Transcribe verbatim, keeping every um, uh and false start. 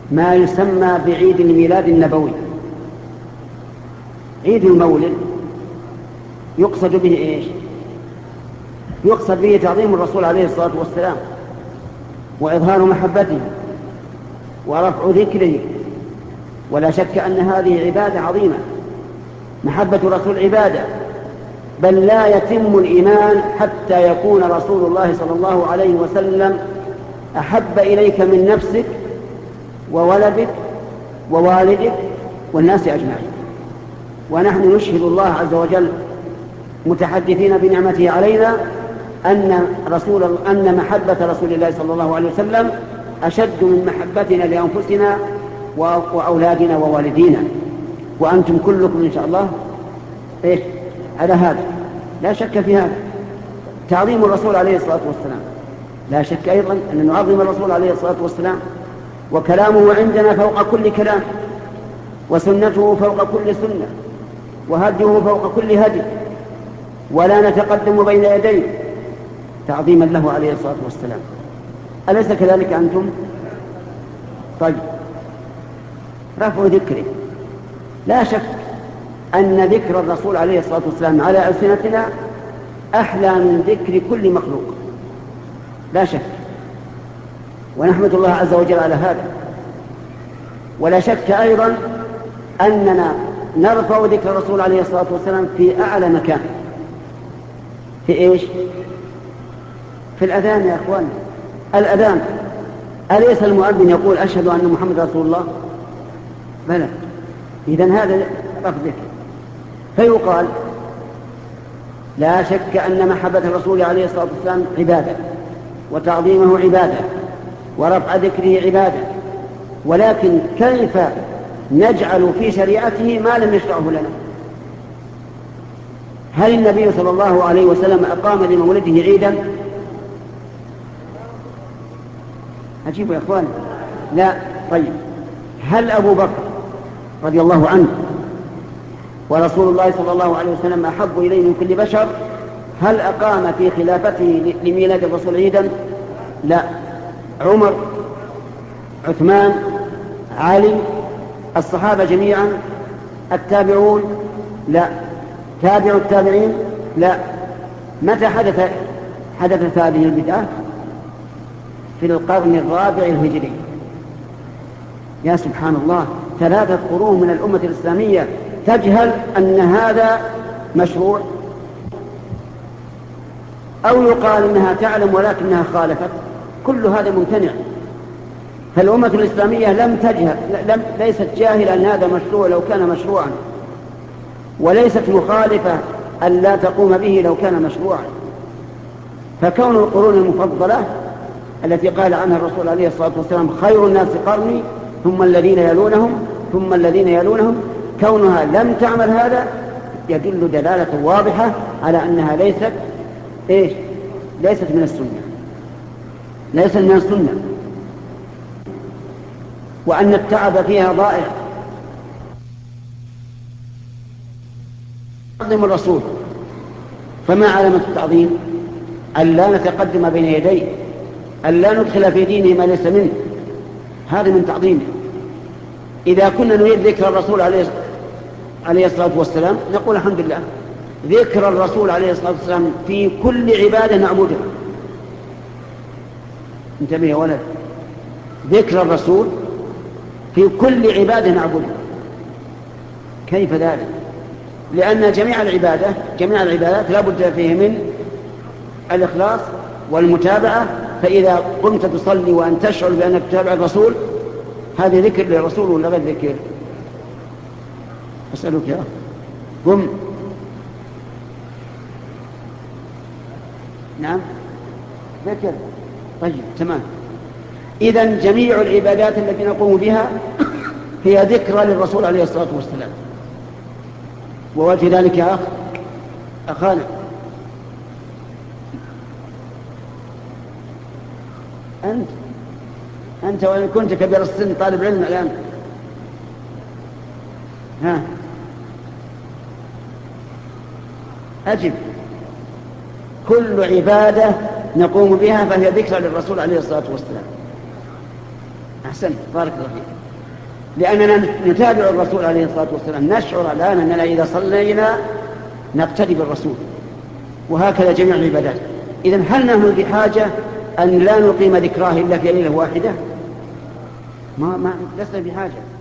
ما يسمى بعيد الميلاد النبوي. عيد المولد يقصد به إيش؟ يقصد به تعظيم الرسول عليه الصلاة والسلام وإظهار محبته ورفع ذكره، ولا شك أن هذه عبادة عظيمة. محبة الرسول عبادة، بل لا يتم الإيمان حتى يكون رسول الله صلى الله عليه وسلم أحب إليك من نفسك وولدك ووالدك والناس أجمعين. ونحن نشهد الله عز وجل متحدثين بنعمته علينا أن, رسول أن محبة رسول الله صلى الله عليه وسلم أشد من محبتنا لأنفسنا وأولادنا ووالدينا، وأنتم كلكم إن شاء الله إيه على هذا، لا شك في هذا. تعظيم الرسول عليه الصلاة والسلام، لا شك أيضا أن نعظم الرسول عليه الصلاة والسلام، وكلامه عندنا فوق كل كلام، وسنته فوق كل سنة، وهديه فوق كل هدي، ولا نتقدم بين يديه تعظيما له عليه الصلاة والسلام. أليس كذلك أنتم؟ طيب، رفع ذكره، لا شك أن ذكر الرسول عليه الصلاة والسلام على ألسنتنا أحلى من ذكر كل مخلوق، لا شك، ونحمد الله عز وجل على هذا. ولا شك أيضا أننا نرفع ذكر الرسول عليه الصلاة والسلام في أعلى مكان. في إيش؟ في الأذان يا أخوان، الأذان. أليس المؤذن يقول أشهد أن محمد رسول الله؟ بلى، إذن هذا رفع ذكر. فيقال لا شك أن محبة الرسول عليه الصلاة والسلام عبادة، وتعظيمه عبادة، ورفع ذكره عبادة، ولكن كيف نجعل في شريعته ما لم يشرعه لنا؟ هل النبي صلى الله عليه وسلم أقام لمولده عيدا؟ أجيبوا يا أخوان، لا. طيب، هل أبو بكر رضي الله عنه ورسول الله صلى الله عليه وسلم أحب إليه من كل بشر، هل أقام في خلافته لميلاد الرسول عيدا؟ لا. عمر، عثمان، علي، الصحابة جميعا، التابعون؟ لا. تابع التابعين؟ لا. متى حدث حدثت هذه البدعة؟ في القرن الرابع الهجري. يا سبحان الله، ثلاثة قرون من الأمة الإسلامية تجهل أن هذا مشروع، أو يقال أنها تعلم ولكنها خالفت. كل هذا ممتنع. فالأمة الإسلامية لم تجهل، لم ليست جاهلة أن هذا مشروع لو كان مشروعا، وليست مخالفة أن لا تقوم به لو كان مشروعا. فكون القرون المفضلة التي قال عنها الرسول عليه الصلاة والسلام خير الناس قرني ثم الذين يلونهم ثم الذين يلونهم، كونها لم تعمل هذا يدل دلالة واضحة على أنها ليست إيش؟ ليست من السنة، ليست من السنة، وأن التعب فيها ضائع. تعظيم الرسول، فما علامة التعظيم؟ أن لا نتقدم بين يديه، أن لا ندخل في دينه ما ليس منه، هذا من تعظيمه. إذا كنا نريد ذكر الرسول عليه الصلاة والسلام نقول الحمد لله، ذكر الرسول عليه الصلاة والسلام في كل عبادة نعبدها. انتبه يا ولد، ذكر الرسول في كل عبادة نعبدها. كيف ذلك؟ لأن جميع العبادة جميع العبادات لا بد فيه من الإخلاص والمتابعة. فإذا قمت تصلي وأن تشعر بأنك تتابع الرسول، هذا ذكر للرسول ولا غير ذكر؟ أسألك يا أخي، قم. نعم، ذكر. طيب، تمام. إذن جميع العبادات التي نقوم بها هي ذكرى للرسول عليه الصلاة والسلام. ووجه ذلك يا أخ أخانا، أنت أنت وإن كنت كبير السن طالب علم الآن، ها أجب. كل عبادة نقوم بها فهي ذكرى للرسول عليه الصلاة والسلام. أحسنت، بارك الله فيك. لأننا نتابع الرسول عليه الصلاة والسلام، نشعر الآن أننا إذا صلينا نقتدي بالرسول، وهكذا جميع العبادات. إذن هل نحن بحاجة أن لا نقيم ذكراه إلا في ليلة واحدة؟ ما ما لسنا بحاجة.